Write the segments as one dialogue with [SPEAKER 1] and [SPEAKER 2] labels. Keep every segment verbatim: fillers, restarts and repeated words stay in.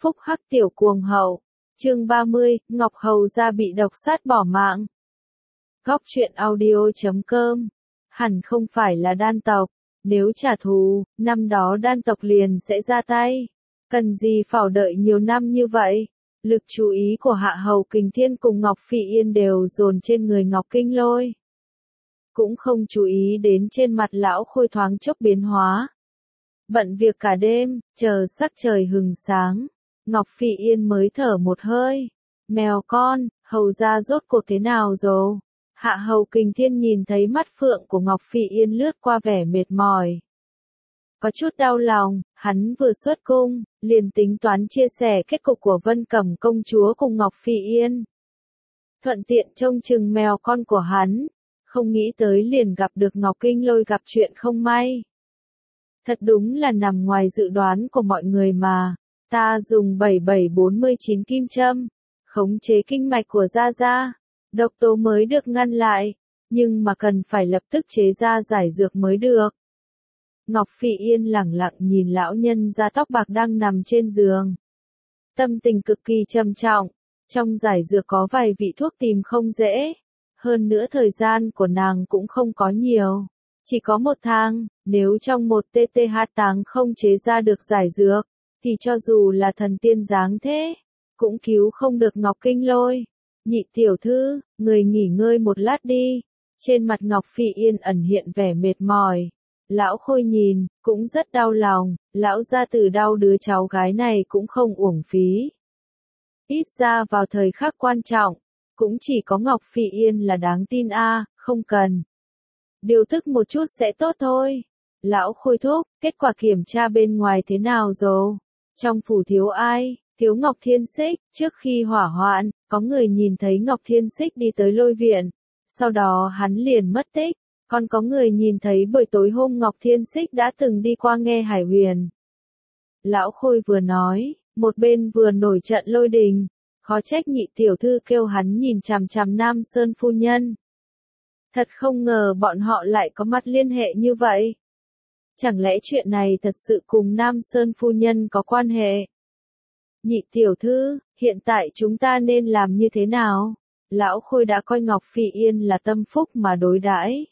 [SPEAKER 1] phúc hắc tiểu cuồng hậu. Chương ba mươi, Ngọc Hầu gia bị độc sát bỏ mạng. Góc truyện audio chấm com. Hẳn không phải là đan tộc, nếu trả thù, năm đó đan tộc liền sẽ ra tay. Cần gì phải đợi nhiều năm như vậy? Lực chú ý của Hạ Hầu Kình Thiên cùng Ngọc Phỉ Yên đều dồn trên người Ngọc Kinh Lôi. Cũng không chú ý đến trên mặt lão Khôi thoáng chốc biến hóa. Bận việc cả đêm, chờ sắc trời hừng sáng, Ngọc Phỉ Yên mới thở một hơi. Mèo con, hầu gia rốt cuộc thế nào rồi? Hạ Hầu Kình Thiên nhìn thấy mắt phượng của Ngọc Phỉ Yên lướt qua vẻ mệt mỏi. Có chút đau lòng, hắn vừa xuất cung, liền tính toán chia sẻ kết cục của Vân Cẩm công chúa cùng Ngọc Phỉ Yên. Thuận tiện trông chừng mèo con của hắn, không nghĩ tới liền gặp được Ngọc Kinh Lôi gặp chuyện không may. Thật đúng là nằm ngoài dự đoán của mọi người mà, ta dùng bảy bảy bốn chín kim châm, khống chế kinh mạch của Gia Gia, độc tố mới được ngăn lại, nhưng mà cần phải lập tức chế ra giải dược mới được. Ngọc Phỉ Yên lẳng lặng nhìn lão nhân da tóc bạc đang nằm trên giường. Tâm tình cực kỳ trầm trọng, trong giải dược có vài vị thuốc tìm không dễ, hơn nữa thời gian của nàng cũng không có nhiều, chỉ có một tháng, nếu trong một tê tê hát táng không chế ra được giải dược, thì cho dù là thần tiên dáng thế, cũng cứu không được Ngọc Kinh Lôi. Nhị tiểu thư, người nghỉ ngơi một lát đi. Trên mặt Ngọc Phỉ Yên ẩn hiện vẻ mệt mỏi. Lão Khôi nhìn, cũng rất đau lòng, lão gia tử đau đứa cháu gái này cũng không uổng phí. Ít ra vào thời khắc quan trọng, cũng chỉ có Ngọc Phỉ Yên là đáng tin a, à, không cần. Điều tức một chút sẽ tốt thôi. Lão Khôi thúc, kết quả kiểm tra bên ngoài thế nào rồi? Trong phủ thiếu ai? Thiếu Ngọc Thiên Xích. Trước khi hỏa hoạn, có người nhìn thấy Ngọc Thiên Xích đi tới Lôi viện, sau đó hắn liền mất tích. Còn có người nhìn thấy buổi tối hôm Ngọc Thiên Xích đã từng đi qua nghe Hải Huyền. Lão Khôi vừa nói, một bên vừa nổi trận lôi đình, khó trách nhị tiểu thư kêu hắn nhìn chằm chằm Nam Sơn phu nhân. Thật không ngờ bọn họ lại có mặt liên hệ như vậy. Chẳng lẽ chuyện này thật sự cùng Nam Sơn phu nhân có quan hệ? Nhị tiểu thư, hiện tại chúng ta nên làm như thế nào? Lão Khôi đã coi Ngọc Phỉ Yên là tâm phúc mà đối đãi.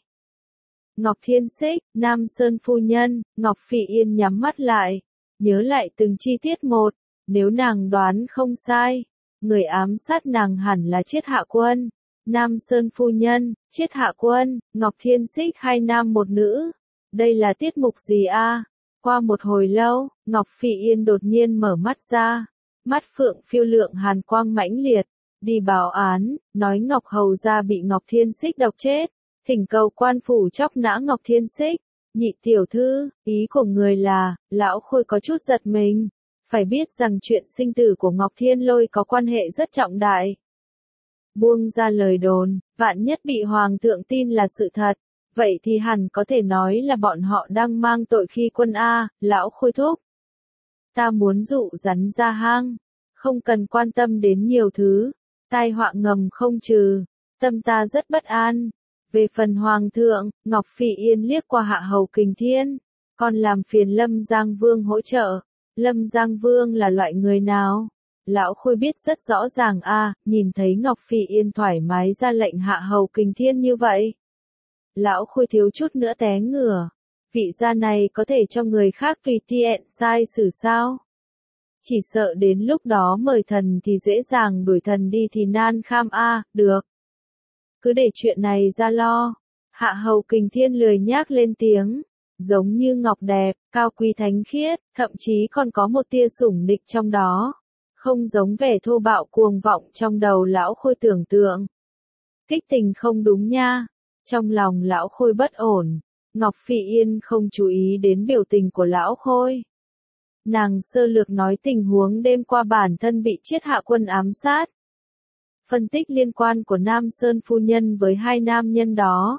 [SPEAKER 1] Ngọc Thiên Xích, Nam Sơn phu nhân, Ngọc Phỉ Yên nhắm mắt lại, nhớ lại từng chi tiết một, nếu nàng đoán không sai, người ám sát nàng hẳn là Triết Hạ Quân. Nam Sơn phu nhân, Triết Hạ Quân, Ngọc Thiên Xích hai nam một nữ. Đây là tiết mục gì a? À? Qua một hồi lâu, Ngọc Phỉ Yên đột nhiên mở mắt ra, mắt phượng phiêu lượng hàn quang mãnh liệt, đi báo án, nói Ngọc Hầu gia bị Ngọc Thiên Xích độc chết. Thỉnh cầu quan phủ chóc nã Ngọc Thiên Xích. Nhị tiểu thư, ý của người là, lão Khôi có chút giật mình. Phải biết rằng chuyện sinh tử của Ngọc Thiên Lôi có quan hệ rất trọng đại. Buông ra lời đồn, vạn nhất bị Hoàng thượng tin là sự thật. Vậy thì hẳn có thể nói là bọn họ đang mang tội khi quân A, lão Khôi thúc. Ta muốn dụ rắn ra hang. Không cần quan tâm đến nhiều thứ. Tai họa ngầm không trừ. Tâm ta rất bất an. Về phần Hoàng thượng, Ngọc Phỉ Yên liếc qua Hạ Hầu Kình Thiên, còn làm phiền Lâm Giang Vương hỗ trợ. Lâm Giang Vương là loại người nào? Lão Khôi biết rất rõ ràng a, à, nhìn thấy Ngọc Phỉ Yên thoải mái ra lệnh Hạ Hầu Kình Thiên như vậy. Lão Khôi thiếu chút nữa té ngửa. Vị gia này có thể cho người khác tùy tiện sai xử sao? Chỉ sợ đến lúc đó mời thần thì dễ dàng đuổi thần đi thì nan kham a, à, được. Cứ để chuyện này ra lo. Hạ Hầu Kình Thiên lười nhác lên tiếng, giống như ngọc đẹp, cao quý thánh khiết, thậm chí còn có một tia sủng nịch trong đó, không giống vẻ thô bạo cuồng vọng trong đầu lão Khôi tưởng tượng. Kích tình không đúng nha. Trong lòng lão Khôi bất ổn, Ngọc Phỉ Yên không chú ý đến biểu tình của lão Khôi. Nàng sơ lược nói tình huống đêm qua bản thân bị Triết Hạ Quân ám sát. Phân tích liên quan của Nam Sơn phu nhân với hai nam nhân đó.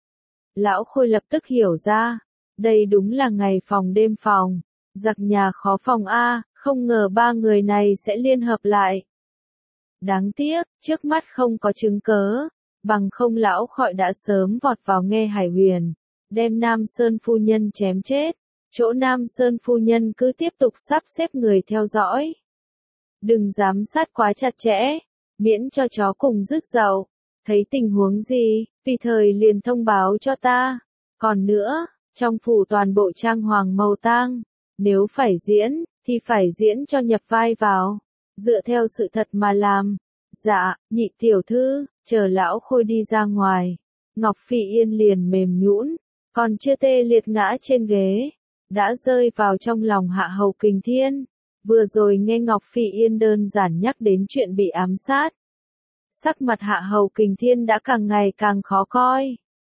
[SPEAKER 1] Lão Khôi lập tức hiểu ra, đây đúng là ngày phòng đêm phòng, giặc nhà khó phòng a, không ngờ ba người này sẽ liên hợp lại. Đáng tiếc, trước mắt không có chứng cớ, bằng không lão Khôi đã sớm vọt vào nghe Hải Huyền, đem Nam Sơn phu nhân chém chết, chỗ Nam Sơn phu nhân cứ tiếp tục sắp xếp người theo dõi. Đừng giám sát quá chặt chẽ, miễn cho chó cùng rước dậu. Thấy tình huống gì, tùy thời liền thông báo cho ta. Còn nữa, trong phủ toàn bộ trang hoàng màu tang, nếu phải diễn, thì phải diễn cho nhập vai vào, dựa theo sự thật mà làm. Dạ, nhị tiểu thư, chờ lão Khôi đi ra ngoài. Ngọc Phi Yên liền mềm nhũn, còn chưa tê liệt ngã trên ghế, đã rơi vào trong lòng Hạ Hầu Kình Thiên. Vừa rồi nghe Ngọc Phi Yên đơn giản nhắc đến chuyện bị ám sát. Sắc mặt Hạ Hầu Kình Thiên đã càng ngày càng khó coi.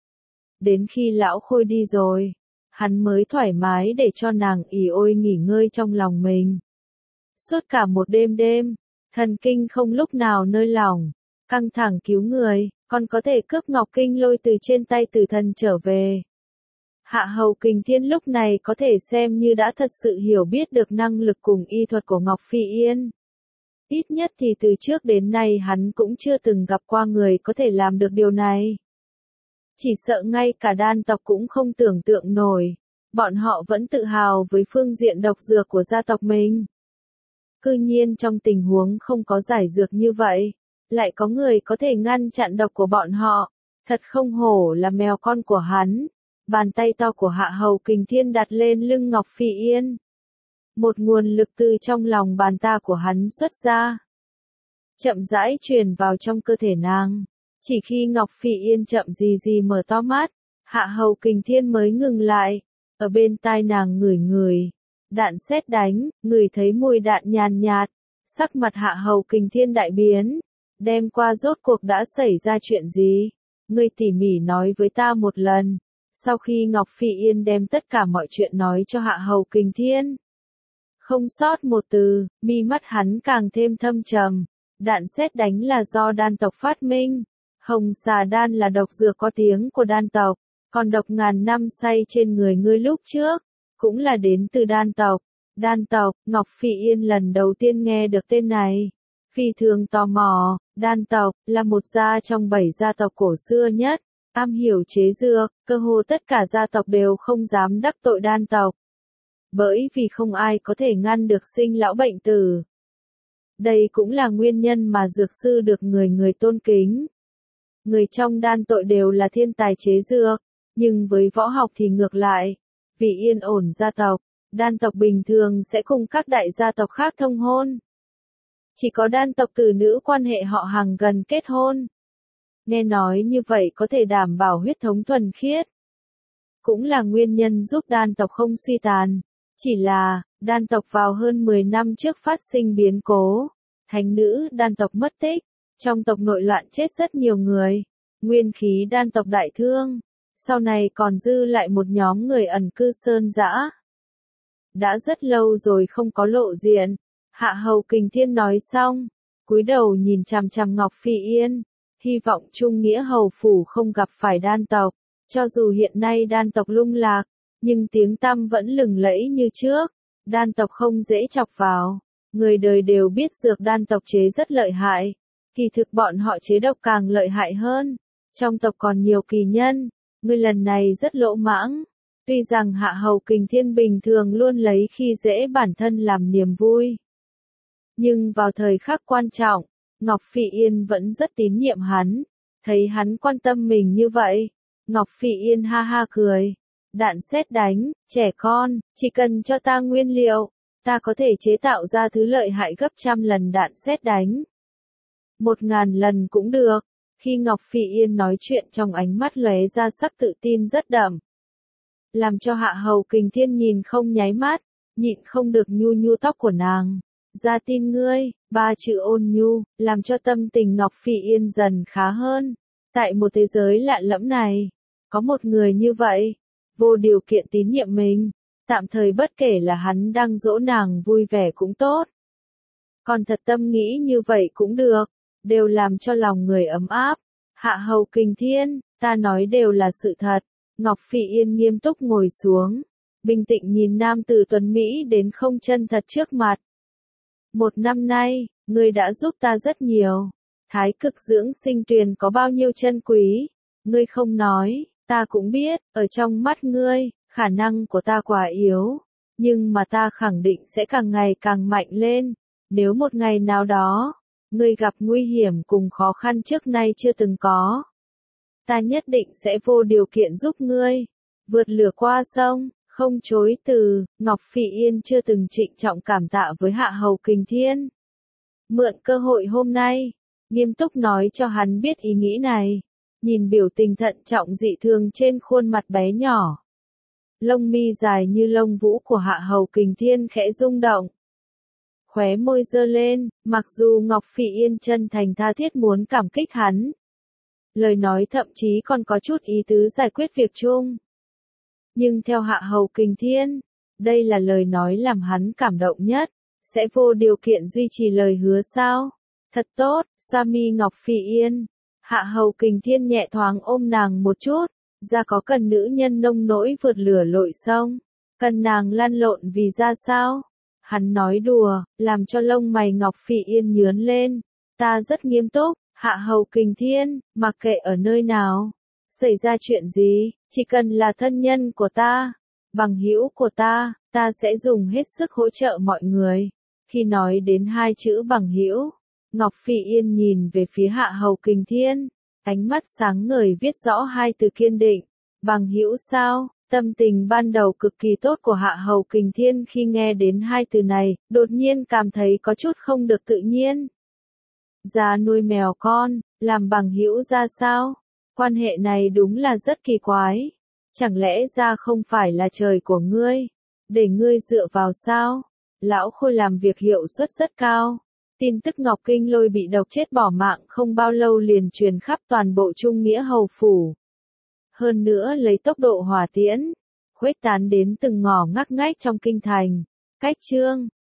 [SPEAKER 1] Đến khi lão Khôi đi rồi, hắn mới thoải mái để cho nàng ỉ ôi nghỉ ngơi trong lòng mình. Suốt cả một đêm đêm, thần kinh không lúc nào nơi lỏng, căng thẳng cứu người, còn có thể cướp Ngọc Kinh Lôi từ trên tay tử thần trở về. Hạ Hầu Kình Thiên lúc này có thể xem như đã thật sự hiểu biết được năng lực cùng y thuật của Ngọc Phi Yên. Ít nhất thì từ trước đến nay hắn cũng chưa từng gặp qua người có thể làm được điều này. Chỉ sợ ngay cả đan tộc cũng không tưởng tượng nổi, bọn họ vẫn tự hào với phương diện độc dược của gia tộc mình. Cư nhiên trong tình huống không có giải dược như vậy, lại có người có thể ngăn chặn độc của bọn họ, thật không hổ là mèo con của hắn. Bàn tay to của Hạ Hầu Kình Thiên đặt lên lưng Ngọc Phi Yên. Một nguồn lực từ trong lòng bàn tay của hắn xuất ra, chậm rãi truyền vào trong cơ thể nàng. Chỉ khi Ngọc Phi Yên chậm gì gì mở to mắt, Hạ Hầu Kình Thiên mới ngừng lại, ở bên tai nàng ngửi ngửi. Đạn sét đánh, ngửi thấy mùi đạn nhàn nhạt, sắc mặt Hạ Hầu Kình Thiên đại biến. Đêm qua rốt cuộc đã xảy ra chuyện gì? Ngươi tỉ mỉ nói với ta một lần. Sau khi Ngọc Phi Yên đem tất cả mọi chuyện nói cho Hạ Hầu Kình Thiên, không sót một từ, mi mắt hắn càng thêm thâm trầm. Đạn sét đánh là do đan tộc phát minh. Hồng xà đan là độc dược có tiếng của đan tộc, còn độc ngàn năm say trên người ngươi lúc trước, cũng là đến từ đan tộc. Đan tộc, Ngọc Phi Yên lần đầu tiên nghe được tên này. Phi thường tò mò, đan tộc, là một gia trong bảy gia tộc cổ xưa nhất, am hiểu chế dược, cơ hồ tất cả gia tộc đều không dám đắc tội đan tộc. Bởi vì không ai có thể ngăn được sinh lão bệnh tử. Đây cũng là nguyên nhân mà dược sư được người người tôn kính. Người trong đan tội đều là thiên tài chế dược, nhưng với võ học thì ngược lại. Vì yên ổn gia tộc, đan tộc bình thường sẽ cùng các đại gia tộc khác thông hôn. Chỉ có đan tộc tử nữ quan hệ họ hàng gần kết hôn. Nghe nói như vậy có thể đảm bảo huyết thống thuần khiết. Cũng là nguyên nhân giúp đan tộc không suy tàn. Chỉ là, đan tộc vào hơn mười năm trước phát sinh biến cố. Thánh nữ đan tộc mất tích. Trong tộc nội loạn chết rất nhiều người. Nguyên khí đan tộc đại thương. Sau này còn dư lại một nhóm người ẩn cư sơn dã. Đã rất lâu rồi không có lộ diện. Hạ Hầu Kình Thiên nói xong, cúi đầu nhìn chằm chằm Ngọc Phi Yên, hy vọng Trung Nghĩa Hầu Phủ không gặp phải đan tộc. Cho dù hiện nay đan tộc lung lạc, nhưng tiếng tăm vẫn lừng lẫy như trước. Đan tộc không dễ chọc vào. Người đời đều biết dược đan tộc chế rất lợi hại. Kỳ thực bọn họ chế độc càng lợi hại hơn. Trong tộc còn nhiều kỳ nhân. Người lần này rất lỗ mãng. Tuy rằng Hạ Hầu Kình Thiên bình thường luôn lấy khi dễ bản thân làm niềm vui. Nhưng vào thời khắc quan trọng, Ngọc Phi Yên vẫn rất tín nhiệm hắn. Thấy hắn quan tâm mình như vậy, Ngọc Phi Yên ha ha cười. Đạn sét đánh, trẻ con, chỉ cần cho ta nguyên liệu, ta có thể chế tạo ra thứ lợi hại gấp trăm lần đạn sét đánh. Một ngàn lần cũng được. Khi Ngọc Phi Yên nói chuyện trong ánh mắt lóe ra sắc tự tin rất đậm. Làm cho Hạ Hầu Kình Thiên nhìn không nháy mắt, nhịn không được nhu nhu tóc của nàng. Ra tin ngươi, ba chữ ôn nhu, làm cho tâm tình Ngọc Phi Yên dần khá hơn. Tại một thế giới lạ lẫm này, có một người như vậy, vô điều kiện tín nhiệm mình, tạm thời bất kể là hắn đang dỗ nàng vui vẻ cũng tốt. Còn thật tâm nghĩ như vậy cũng được, đều làm cho lòng người ấm áp. Hạ Hầu Kình Thiên, ta nói đều là sự thật. Ngọc Phi Yên nghiêm túc ngồi xuống, bình tĩnh nhìn nam tử tuấn Mỹ đến không chân thật trước mặt. Một năm nay, ngươi đã giúp ta rất nhiều. Thái cực dưỡng sinh tuyền có bao nhiêu chân quý, ngươi không nói, ta cũng biết, ở trong mắt ngươi, khả năng của ta quá yếu, nhưng mà ta khẳng định sẽ càng ngày càng mạnh lên. Nếu một ngày nào đó, ngươi gặp nguy hiểm cùng khó khăn trước nay chưa từng có, ta nhất định sẽ vô điều kiện giúp ngươi, vượt lửa qua sông, không chối từ. Ngọc Phỉ Yên chưa từng trịnh trọng cảm tạ với Hạ Hầu Kình Thiên. Mượn cơ hội hôm nay, nghiêm túc nói cho hắn biết ý nghĩ này, nhìn biểu tình thận trọng dị thường trên khuôn mặt bé nhỏ. Lông mi dài như lông vũ của Hạ Hầu Kình Thiên khẽ rung động. Khóe môi giơ lên, mặc dù Ngọc Phỉ Yên chân thành tha thiết muốn cảm kích hắn. Lời nói thậm chí còn có chút ý tứ giải quyết việc chung. Nhưng theo Hạ Hầu Kình Thiên, đây là lời nói làm hắn cảm động nhất, sẽ vô điều kiện duy trì lời hứa sao? Thật tốt, Swami Ngọc Phỉ Yên. Hạ Hầu Kình Thiên nhẹ thoáng ôm nàng một chút, ra có cần nữ nhân nông nỗi vượt lửa lội sông, cần nàng lăn lộn vì ra sao? Hắn nói đùa, làm cho lông mày Ngọc Phỉ Yên nhướn lên. Ta rất nghiêm túc, Hạ Hầu Kình Thiên, mặc kệ ở nơi nào, xảy ra chuyện gì, chỉ cần là thân nhân của ta, bằng hữu của ta, ta sẽ dùng hết sức hỗ trợ mọi người. Khi nói đến hai chữ bằng hữu, Ngọc Phỉ Yên nhìn về phía Hạ Hầu Kình Thiên, ánh mắt sáng ngời viết rõ hai từ kiên định. Bằng hữu sao? Tâm tình ban đầu cực kỳ tốt của Hạ Hầu Kình Thiên khi nghe đến hai từ này, đột nhiên cảm thấy có chút không được tự nhiên. Ra nuôi mèo con, làm bằng hữu ra sao? Quan hệ này đúng là rất kỳ quái. Chẳng lẽ ra không phải là trời của ngươi, để ngươi dựa vào sao? Lão Khôi làm việc hiệu suất rất cao. Tin tức Ngọc Kinh Lôi bị độc chết bỏ mạng không bao lâu liền truyền khắp toàn bộ Trung Nghĩa Hầu Phủ. Hơn nữa lấy tốc độ hỏa tiễn, khuếch tán đến từng ngõ ngách ngách trong kinh thành. Cách chương